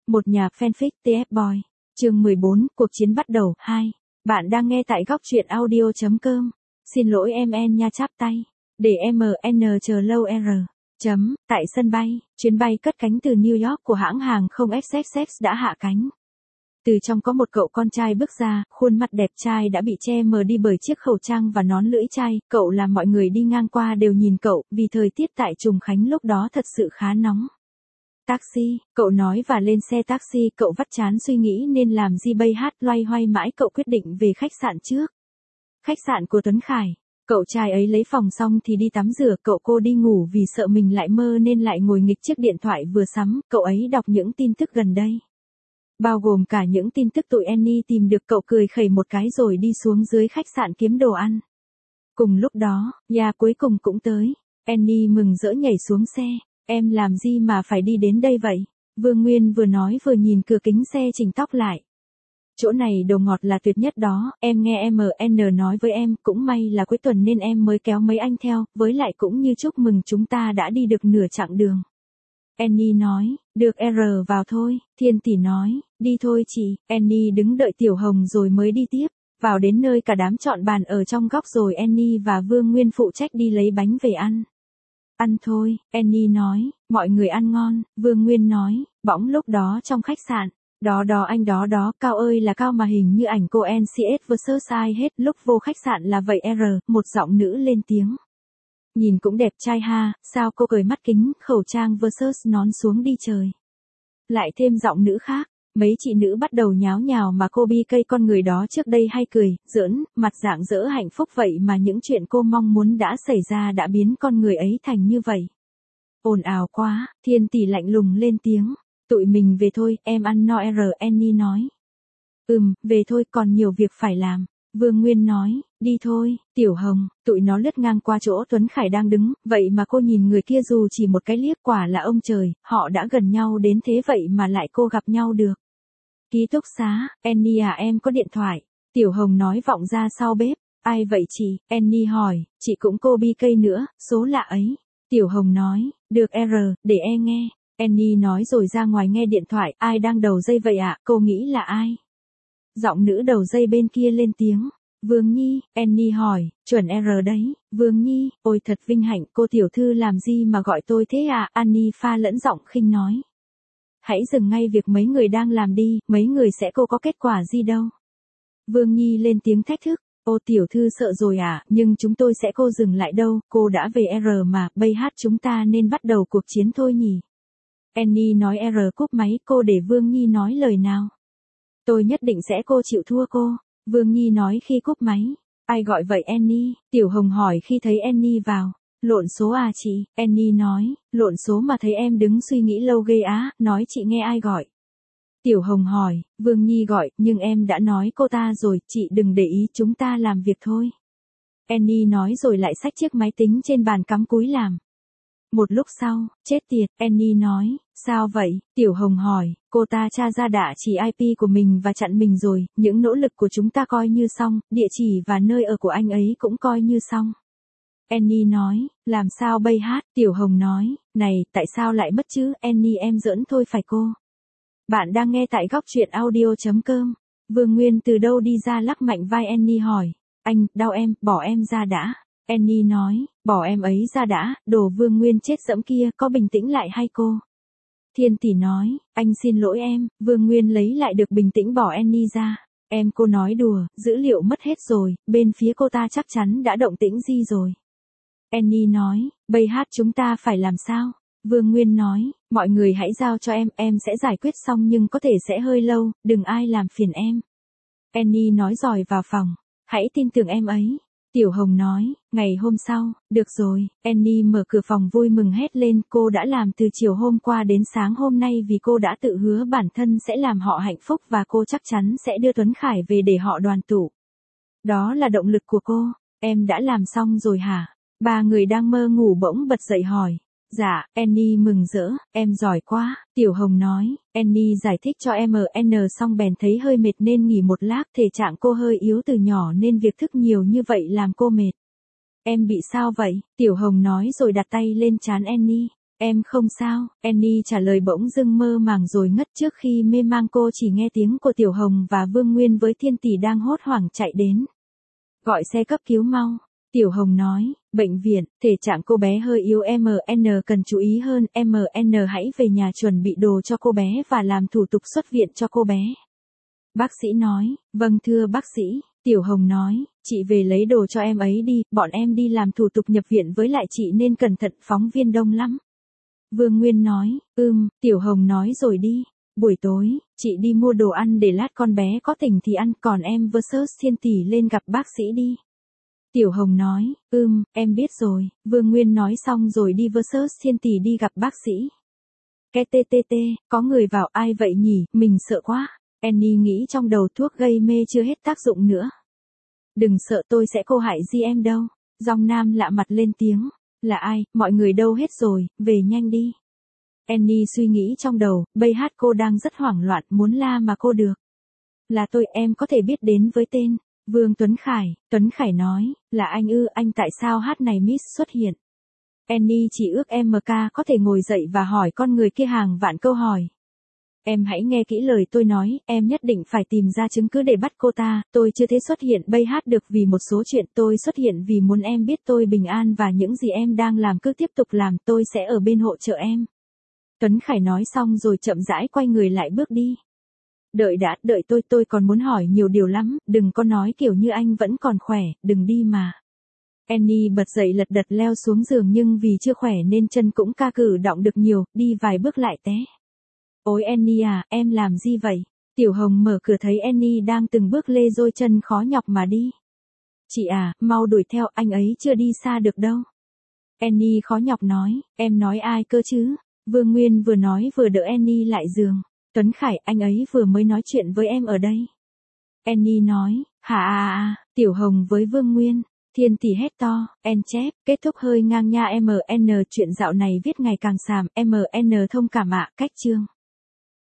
Một nhà fanfic TF Boy. Chương 14, cuộc chiến bắt đầu 2. Bạn đang nghe tại góc truyện audio.com. Xin lỗi em en nha chắp tay. Để MN chờ lâu R. Tại sân bay, chuyến bay cất cánh từ New York của hãng hàng không SXX đã hạ cánh. Từ trong có một cậu con trai bước ra, khuôn mặt đẹp trai đã bị che mờ đi bởi chiếc khẩu trang và nón lưỡi chai, cậu làm mọi người đi ngang qua đều nhìn cậu, vì thời tiết tại Trùng Khánh lúc đó thật sự khá nóng. Taxi, cậu nói và lên xe taxi, cậu vắt chán suy nghĩ nên làm gì bây hát loay hoay mãi cậu quyết định về khách sạn trước. Khách sạn của Tuấn Khải. Cậu trai ấy lấy phòng xong thì đi tắm rửa, cậu cô đi ngủ vì sợ mình lại mơ nên lại ngồi nghịch chiếc điện thoại vừa sắm, cậu ấy đọc những tin tức gần đây. Bao gồm cả những tin tức tụi Annie tìm được, cậu cười khẩy một cái rồi đi xuống dưới khách sạn kiếm đồ ăn. Cùng lúc đó, cuối cùng cũng tới. Annie mừng rỡ nhảy xuống xe. Em làm gì mà phải đi đến đây vậy? Vương Nguyên vừa nói vừa nhìn cửa kính xe chỉnh tóc lại. Chỗ này đồ ngọt là tuyệt nhất đó, em nghe MN nói với em, cũng may là cuối tuần nên em mới kéo mấy anh theo, với lại cũng như chúc mừng chúng ta đã đi được nửa chặng đường. Annie nói, được R vào thôi, Thiên Tỷ nói, đi thôi chị, Annie đứng đợi Tiểu Hồng rồi mới đi tiếp. Vào đến nơi cả đám chọn bàn ở trong góc rồi Annie và Vương Nguyên phụ trách đi lấy bánh về ăn. Ăn thôi, Annie nói, mọi người ăn ngon, Vương Nguyên nói, bỗng lúc đó trong khách sạn. Đó anh đó, cao ơi là cao mà hình như ảnh cô NCS vs ai hết, lúc vô khách sạn là vậy R, một giọng nữ lên tiếng. Nhìn cũng đẹp trai ha, sao cô cởi mắt kính, khẩu trang vs nón xuống đi trời. Lại thêm giọng nữ khác, mấy chị nữ bắt đầu nháo nhào mà cô bi cây con người đó trước đây hay cười, giỡn, mặt rạng rỡ hạnh phúc vậy mà những chuyện cô mong muốn đã xảy ra đã biến con người ấy thành như vậy. Ồn ào quá, Thiên Tỷ lạnh lùng lên tiếng. Tụi mình về thôi, em ăn no R, Annie nói. Về thôi, còn nhiều việc phải làm. Vương Nguyên nói, đi thôi, Tiểu Hồng, tụi nó lướt ngang qua chỗ Tuấn Khải đang đứng, vậy mà cô nhìn người kia dù chỉ một cái liếc, quả là ông trời, họ đã gần nhau đến thế vậy mà lại cô gặp nhau được. Ký túc xá, Annie à em có điện thoại. Tiểu Hồng nói vọng ra sau bếp, ai vậy chị, Annie hỏi, chị cũng cô bi cây nữa, số lạ ấy. Tiểu Hồng nói, được R, để em nghe. Annie nói rồi ra ngoài nghe điện thoại, ai đang đầu dây vậy ạ, cô nghĩ là ai? Giọng nữ đầu dây bên kia lên tiếng, Vương Nhi, Annie hỏi, chuẩn R đấy, Vương Nhi, ôi thật vinh hạnh, cô tiểu thư làm gì mà gọi tôi thế à, Annie pha lẫn giọng khinh nói. Hãy dừng ngay việc mấy người đang làm đi, mấy người sẽ cô có kết quả gì đâu. Vương Nhi lên tiếng thách thức, ô tiểu thư sợ rồi à, nhưng chúng tôi sẽ cô dừng lại đâu, cô đã về R mà, bây hát chúng ta nên bắt đầu cuộc chiến thôi nhỉ. Annie nói R cúp máy, cô để Vương Nhi nói lời nào. Tôi nhất định sẽ cô chịu thua cô, Vương Nhi nói khi cúp máy. Ai gọi vậy Annie? Tiểu Hồng hỏi khi thấy Annie vào. Lộn số à chị, Annie nói, lộn số mà thấy em đứng suy nghĩ lâu ghê á, nói chị nghe ai gọi. Tiểu Hồng hỏi, Vương Nhi gọi, nhưng em đã nói cô ta rồi, chị đừng để ý, chúng ta làm việc thôi. Annie nói rồi lại xách chiếc máy tính trên bàn cắm cúi làm. Một lúc sau, chết tiệt, Annie nói, sao vậy? Tiểu Hồng hỏi, cô ta tra ra đạ chỉ IP của mình và chặn mình rồi, những nỗ lực của chúng ta coi như xong, địa chỉ và nơi ở của anh ấy cũng coi như xong. Annie nói, làm sao bây hát? Tiểu Hồng nói, này, tại sao lại mất chứ? Annie em giỡn thôi phải cô. Bạn đang nghe tại góc truyện audio.com. Vương Nguyên từ đâu đi ra lắc mạnh vai Annie hỏi, anh, đau em, bỏ em ra đã. Annie nói, bỏ em ấy ra đã, đồ Vương Nguyên chết dẫm kia, có bình tĩnh lại hay cô? Thiên Tỷ nói, anh xin lỗi em, Vương Nguyên lấy lại được bình tĩnh bỏ Annie ra. Em cô nói đùa, dữ liệu mất hết rồi, bên phía cô ta chắc chắn đã động tĩnh gì rồi. Annie nói, bây hát chúng ta phải làm sao? Vương Nguyên nói, mọi người hãy giao cho em sẽ giải quyết xong nhưng có thể sẽ hơi lâu, đừng ai làm phiền em. Annie nói rồi vào phòng, hãy tin tưởng em ấy. Tiểu Hồng nói, ngày hôm sau, được rồi, Annie mở cửa phòng vui mừng hét lên, cô đã làm từ chiều hôm qua đến sáng hôm nay vì cô đã tự hứa bản thân sẽ làm họ hạnh phúc và cô chắc chắn sẽ đưa Tuấn Khải về để họ đoàn tụ. Đó là động lực của cô, em đã làm xong rồi hả? Ba người đang mơ ngủ bỗng bật dậy hỏi. Dạ, Annie mừng rỡ, em giỏi quá, Tiểu Hồng nói, Annie giải thích cho MN xong bèn thấy hơi mệt nên nghỉ một lát, thể trạng cô hơi yếu từ nhỏ nên việc thức nhiều như vậy làm cô mệt. Em bị sao vậy? Tiểu Hồng nói rồi đặt tay lên trán Annie. Em không sao, Annie trả lời bỗng dưng mơ màng rồi ngất. Trước khi mê mang cô chỉ nghe tiếng của Tiểu Hồng và Vương Nguyên với Thiên Tỷ đang hốt hoảng chạy đến. Gọi xe cấp cứu mau. Tiểu Hồng nói, bệnh viện, thể trạng cô bé hơi yếu, MN cần chú ý hơn, MN hãy về nhà chuẩn bị đồ cho cô bé và làm thủ tục xuất viện cho cô bé. Bác sĩ nói, vâng thưa bác sĩ. Tiểu Hồng nói, chị về lấy đồ cho em ấy đi, bọn em đi làm thủ tục nhập viện với lại chị nên cẩn thận, phóng viên đông lắm. Vương Nguyên nói, Tiểu Hồng nói rồi đi. Buổi tối, chị đi mua đồ ăn để lát con bé có tỉnh thì ăn, còn em vs Thiên Tỷ lên gặp bác sĩ đi. Tiểu Hồng nói, em biết rồi. Vương Nguyên nói xong rồi đi vs Thiên Tỷ đi gặp bác sĩ. Cái TTT, có người vào, ai vậy nhỉ, mình sợ quá. Annie nghĩ trong đầu, thuốc gây mê chưa hết tác dụng nữa. Đừng sợ, tôi sẽ cô hại gì em đâu. Giọng nam lạ mặt lên tiếng. Là ai, mọi người đâu hết rồi, về nhanh đi. Annie suy nghĩ trong đầu, bây hát cô đang rất hoảng loạn, muốn la mà cô được. Là tôi, em có thể biết đến với tên. Vương Tuấn Khải nói, là anh ư, anh tại sao hát này miss xuất hiện. Annie chỉ ước MK có thể ngồi dậy và hỏi con người kia hàng vạn câu hỏi. Em hãy nghe kỹ lời tôi nói, em nhất định phải tìm ra chứng cứ để bắt cô ta, tôi chưa thể xuất hiện bây hát được vì một số chuyện, tôi xuất hiện vì muốn em biết tôi bình an và những gì em đang làm cứ tiếp tục làm, tôi sẽ ở bên hỗ trợ em. Tuấn Khải nói xong rồi chậm rãi quay người lại bước đi. Đợi đã, đợi tôi còn muốn hỏi nhiều điều lắm, đừng có nói kiểu như anh vẫn còn khỏe, đừng đi mà. Annie bật dậy lật đật leo xuống giường nhưng vì chưa khỏe nên chân cũng ca cử động được nhiều, đi vài bước lại té. Ôi Annie à, em làm gì vậy? Tiểu Hồng mở cửa thấy Annie đang từng bước lê dôi chân khó nhọc mà đi. Chị à, mau đuổi theo, anh ấy chưa đi xa được đâu. Annie khó nhọc nói, em nói ai cơ chứ? Vương Nguyên vừa nói vừa đỡ Annie lại giường. Tuấn Khải, anh ấy vừa mới nói chuyện với em ở đây. Annie nói, hả Tiểu Hồng với Vương Nguyên. Thiên Tỷ hét to, en chép, kết thúc hơi ngang nha MN, chuyện dạo này viết ngày càng xàm, MN thông cảm ạ, cách chương.